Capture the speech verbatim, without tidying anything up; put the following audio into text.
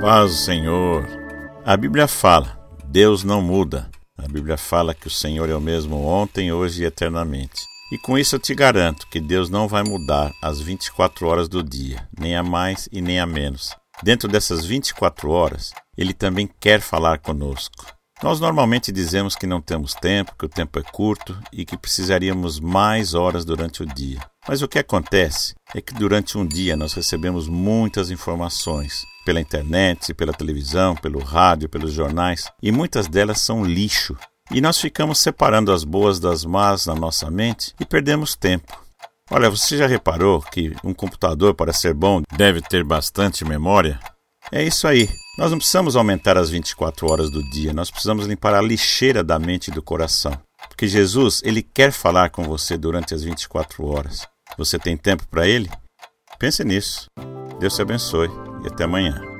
Paz do Senhor. A Bíblia fala, Deus não muda. A Bíblia fala que o Senhor é o mesmo ontem, hoje e eternamente. E com isso eu te garanto que Deus não vai mudar as vinte e quatro horas do dia, nem a mais e nem a menos. Dentro dessas vinte e quatro horas, Ele também quer falar conosco. Nós normalmente dizemos que não temos tempo, que o tempo é curto e que precisaríamos mais horas durante o dia. Mas o que acontece é que durante um dia nós recebemos muitas informações, pela internet, pela televisão, pelo rádio, pelos jornais, e muitas delas são lixo. E nós ficamos separando as boas das más na nossa mente e perdemos tempo. Olha, você já reparou que um computador, para ser bom, deve ter bastante memória? É isso aí. Nós não precisamos aumentar as vinte e quatro horas do dia, nós precisamos limpar a lixeira da mente e do coração. Porque Jesus, Ele quer falar com você durante as vinte e quatro horas. Você tem tempo para Ele? Pense nisso. Deus te abençoe e até amanhã.